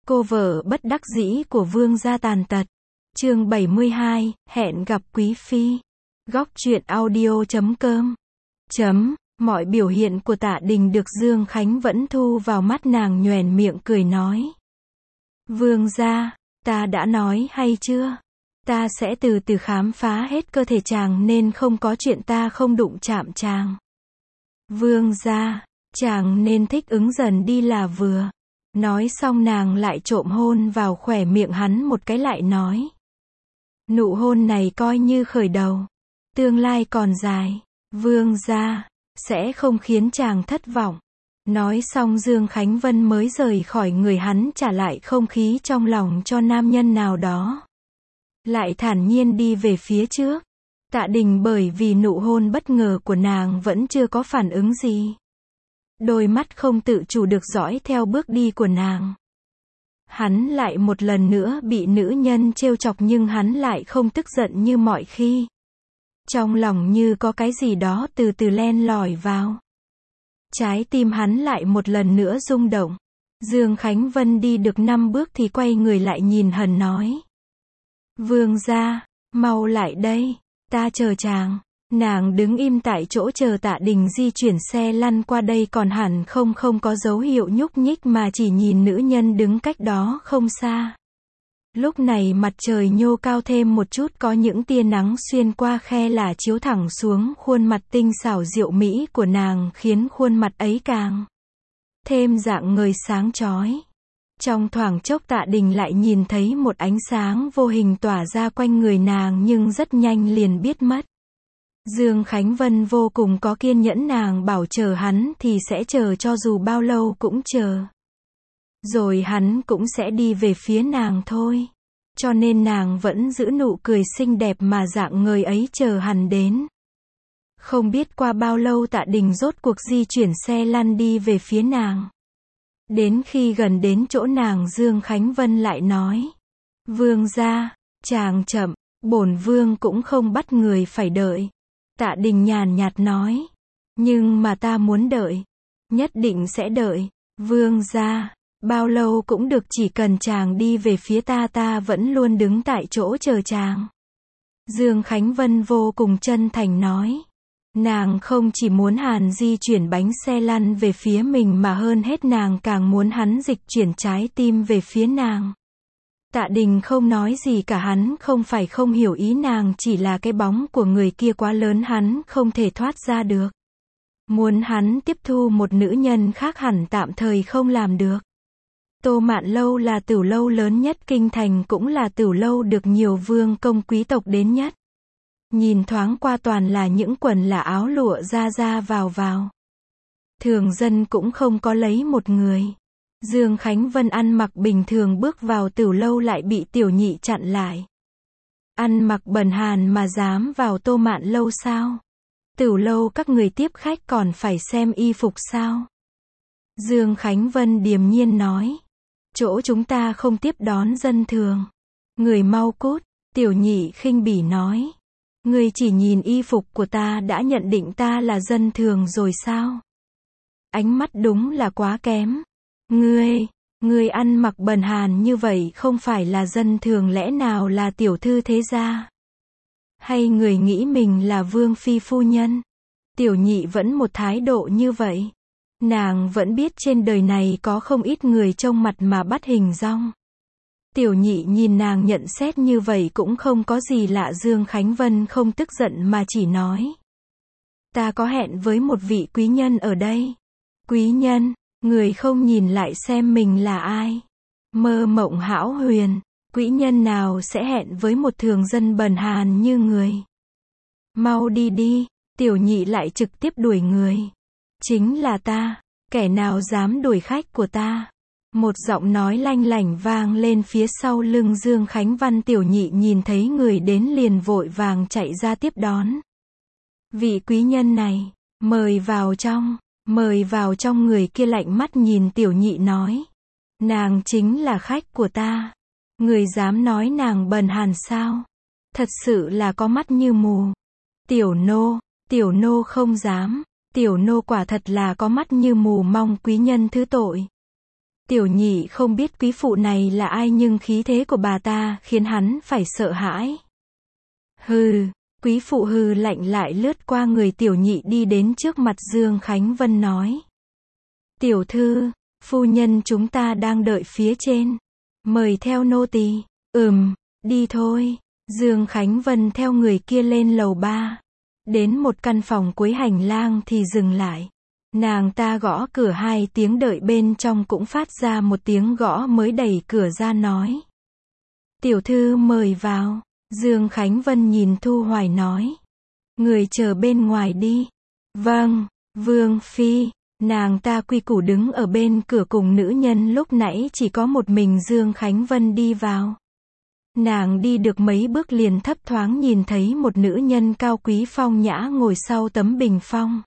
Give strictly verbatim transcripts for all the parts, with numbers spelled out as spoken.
Cô vợ bất đắc dĩ của Vương gia tàn tật. Chương bảy mươi hai, hẹn gặp quý phi. Góc truyện audio chấm com. Chấm, mọi biểu hiện của Tạ Đình được Dương Khánh vẫn thu vào mắt, nàng nhoẻn miệng cười nói. Vương gia, ta đã nói hay chưa? Ta sẽ từ từ khám phá hết cơ thể chàng nên không có chuyện ta không đụng chạm chàng. Vương gia, chàng nên thích ứng dần đi là vừa. Nói xong nàng lại trộm hôn vào khóe miệng hắn một cái, lại nói. Nụ hôn này coi như khởi đầu. Tương lai còn dài. Vương gia, sẽ không khiến chàng thất vọng. Nói xong Dương Khánh Vân mới rời khỏi người hắn, trả lại không khí trong lòng cho nam nhân nào đó. Lại thản nhiên đi về phía trước. Tạ Đình bởi vì nụ hôn bất ngờ của nàng vẫn chưa có phản ứng gì. Đôi mắt không tự chủ được dõi theo bước đi của nàng. Hắn lại một lần nữa bị nữ nhân trêu chọc, nhưng hắn lại không tức giận như mọi khi. Trong lòng như có cái gì đó từ từ len lỏi vào. Trái tim hắn lại một lần nữa rung động. Dương Khánh Vân đi được năm bước thì quay người lại nhìn Hần nói. Vương gia, mau lại đây, ta chờ chàng. Nàng đứng im tại chỗ chờ Tạ Đình di chuyển xe lăn qua đây, còn hẳn không không có dấu hiệu nhúc nhích mà chỉ nhìn nữ nhân đứng cách đó không xa. Lúc này mặt trời nhô cao thêm một chút, có những tia nắng xuyên qua khe là chiếu thẳng xuống khuôn mặt tinh xảo diệu mỹ của nàng, khiến khuôn mặt ấy càng thêm rạng ngời sáng chói. Trong thoáng chốc Tạ Đình lại nhìn thấy một ánh sáng vô hình tỏa ra quanh người nàng, nhưng rất nhanh liền biết mất. Dương Khánh Vân vô cùng có kiên nhẫn, nàng bảo chờ hắn thì sẽ chờ cho dù bao lâu cũng chờ. Rồi hắn cũng sẽ đi về phía nàng thôi. Cho nên nàng vẫn giữ nụ cười xinh đẹp mà rạng ngời ấy chờ hắn đến. Không biết qua bao lâu Tạ Đình rốt cuộc di chuyển xe lăn đi về phía nàng. Đến khi gần đến chỗ nàng, Dương Khánh Vân lại nói. Vương gia, chàng chậm, bổn vương cũng không bắt người phải đợi. Tạ Đình nhàn nhạt nói. Nhưng mà ta muốn đợi. Nhất định sẽ đợi. Vương gia, bao lâu cũng được, chỉ cần chàng đi về phía ta, ta vẫn luôn đứng tại chỗ chờ chàng. Dương Khánh Vân vô cùng chân thành nói. Nàng không chỉ muốn hắn di chuyển bánh xe lăn về phía mình, mà hơn hết nàng càng muốn hắn dịch chuyển trái tim về phía nàng. Tạ Đình không nói gì cả, hắn không phải không hiểu ý nàng, chỉ là cái bóng của người kia quá lớn, hắn không thể thoát ra được. Muốn hắn tiếp thu một nữ nhân khác hẳn tạm thời không làm được. Tô Mạn Lâu là tửu lâu lớn nhất kinh thành, cũng là tửu lâu được nhiều vương công quý tộc đến nhất. Nhìn thoáng qua toàn là những quần là áo lụa ra ra vào vào. Thường dân cũng không có lấy một người. Dương Khánh Vân ăn mặc bình thường bước vào tửu lâu lại bị Tiểu Nhị chặn lại. Ăn mặc bần hàn mà dám vào Tô Mạn Lâu sao? Tửu lâu các người tiếp khách còn phải xem y phục sao? Dương Khánh Vân điềm nhiên nói. Chỗ chúng ta không tiếp đón dân thường. Người mau cút. Tiểu Nhị khinh bỉ nói. Người chỉ nhìn y phục của ta đã nhận định ta là dân thường rồi sao? Ánh mắt đúng là quá kém. Ngươi, ngươi ăn mặc bần hàn như vậy không phải là dân thường, lẽ nào là tiểu thư thế gia? Hay người nghĩ mình là vương phi phu nhân? Tiểu Nhị vẫn một thái độ như vậy. Nàng vẫn biết trên đời này có không ít người trông mặt mà bắt hình dong. Tiểu Nhị nhìn nàng nhận xét như vậy cũng không có gì lạ. Dương Khánh Vân không tức giận mà chỉ nói. Ta có hẹn với một vị quý nhân ở đây. Quý nhân? Người không nhìn lại xem mình là ai? Mơ mộng hão huyền. Quý nhân nào sẽ hẹn với một thường dân bần hàn như người? Mau đi đi. Tiểu Nhị lại trực tiếp đuổi người. Chính là ta. Kẻ nào dám đuổi khách của ta? Một giọng nói lanh lảnh vang lên phía sau lưng Dương Khánh Văn. Tiểu Nhị nhìn thấy người đến liền vội vàng chạy ra tiếp đón. Vị quý nhân này, mời vào trong, mời vào trong. Người kia lạnh mắt nhìn Tiểu Nhị nói. Nàng chính là khách của ta. Người dám nói nàng bần hàn sao? Thật sự là có mắt như mù. Tiểu nô, tiểu nô không dám. Tiểu nô quả thật là có mắt như mù, mong quý nhân thứ tội. Tiểu nhị không biết quý phụ này là ai nhưng khí thế của bà ta khiến hắn phải sợ hãi. Hừ, quý phụ hừ lạnh lại lướt qua người tiểu nhị đi đến trước mặt Dương Khánh Vân nói. Tiểu thư, phu nhân chúng ta đang đợi phía trên. Mời theo nô tỳ. Ừm, đi thôi. Dương Khánh Vân theo người kia lên lầu ba. Đến một căn phòng cuối hành lang thì dừng lại. Nàng ta gõ cửa hai tiếng đợi bên trong cũng phát ra một tiếng gõ mới đẩy cửa ra nói. Tiểu thư mời vào. Dương Khánh Vân nhìn Thu Hoài nói. Người chờ bên ngoài đi. Vâng, Vương Phi. Nàng ta quy củ đứng ở bên cửa cùng nữ nhân lúc nãy chỉ có một mình Dương Khánh Vân đi vào. Nàng đi được mấy bước liền thấp thoáng nhìn thấy một nữ nhân cao quý phong nhã ngồi sau tấm bình phong.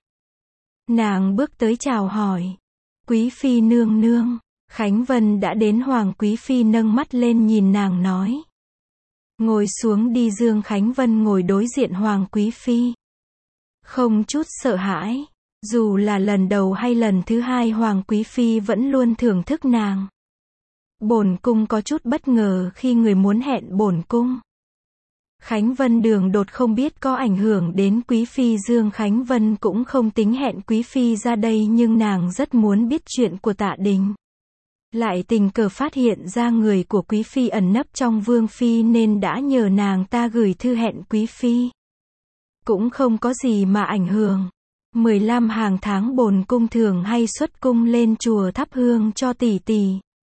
Nàng bước tới chào hỏi. Quý Phi nương nương. Khánh Vân đã đến. Hoàng Quý Phi nâng mắt lên nhìn nàng nói. Ngồi xuống đi. Dương Khánh Vân ngồi đối diện Hoàng Quý Phi. Không chút sợ hãi. Dù là lần đầu hay lần thứ hai Hoàng Quý Phi vẫn luôn thưởng thức nàng. Bổn cung có chút bất ngờ khi người muốn hẹn bổn cung. Khánh Vân đường đột không biết có ảnh hưởng đến Quý Phi. Dương Khánh Vân cũng không tính hẹn Quý Phi ra đây nhưng nàng rất muốn biết chuyện của Tạ Đình. Lại tình cờ phát hiện ra người của Quý Phi ẩn nấp trong Vương Phi nên đã nhờ nàng ta gửi thư hẹn Quý Phi. Cũng không có gì mà ảnh hưởng. mười lăm hàng tháng bổn cung thường hay xuất cung lên chùa thắp hương cho tỷ tỷ.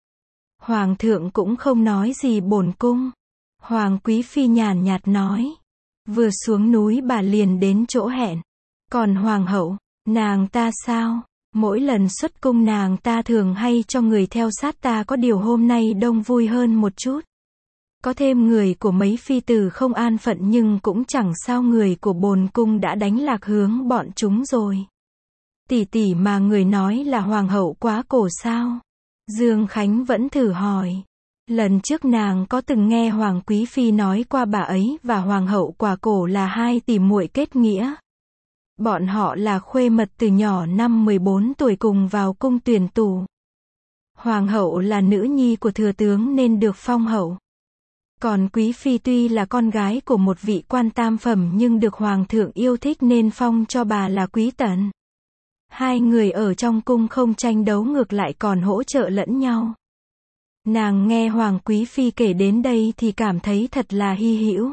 Hoàng thượng cũng không nói gì bổn cung. Hoàng Quý Phi nhàn nhạt nói. Vừa xuống núi bà liền đến chỗ hẹn. Còn Hoàng hậu, nàng ta sao? Mỗi lần xuất cung nàng ta thường hay cho người theo sát ta, có điều hôm nay đông vui hơn một chút. Có thêm người của mấy phi tử không an phận nhưng cũng chẳng sao, người của bổn cung đã đánh lạc hướng bọn chúng rồi. Tỷ tỷ mà người nói là hoàng hậu quá cổ sao? Dương Khánh vẫn thử hỏi. Lần trước nàng có từng nghe Hoàng Quý Phi nói qua bà ấy và hoàng hậu quả cổ là hai tỷ muội kết nghĩa. Bọn họ là khuê mật từ nhỏ, năm mười bốn tuổi cùng vào cung tuyển tù. Hoàng hậu là nữ nhi của thừa tướng nên được phong hậu. Còn Quý Phi tuy là con gái của một vị quan tam phẩm nhưng được hoàng thượng yêu thích nên phong cho bà là quý tần. Hai người ở trong cung không tranh đấu, ngược lại còn hỗ trợ lẫn nhau. Nàng nghe Hoàng Quý Phi kể đến đây thì cảm thấy thật là hy hữu.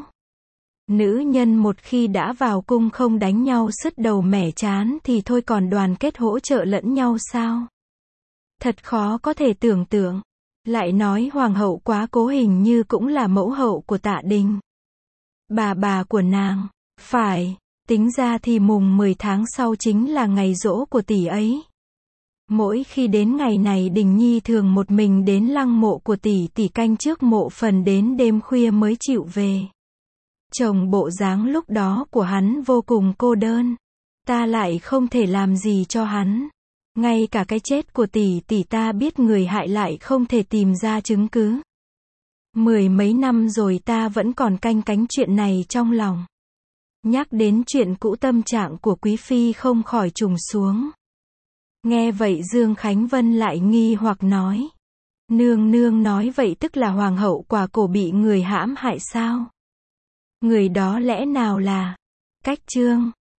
Nữ nhân một khi đã vào cung không đánh nhau sứt đầu mẻ chán thì thôi, còn đoàn kết hỗ trợ lẫn nhau sao? Thật khó có thể tưởng tượng. Lại nói hoàng hậu quá cố hình như cũng là mẫu hậu của Tạ Đình. Bà bà của nàng. Phải, tính ra thì mùng mười tháng sau chính là ngày giỗ của tỷ ấy. Mỗi khi đến ngày này Đình Nhi thường một mình đến lăng mộ của tỷ tỷ canh trước mộ phần đến đêm khuya mới chịu về. Chồng bộ dáng lúc đó của hắn vô cùng cô đơn. Ta lại không thể làm gì cho hắn. Ngay cả cái chết của tỷ tỷ ta biết người hại lại không thể tìm ra chứng cứ. Mười mấy năm rồi ta vẫn còn canh cánh chuyện này trong lòng. Nhắc đến chuyện cũ tâm trạng của Quý Phi không khỏi trùng xuống. Nghe vậy Dương Khánh Vân lại nghi hoặc nói. Nương nương nói vậy tức là hoàng hậu quả cổ bị người hãm hại sao? Người đó lẽ nào là Cách Trương?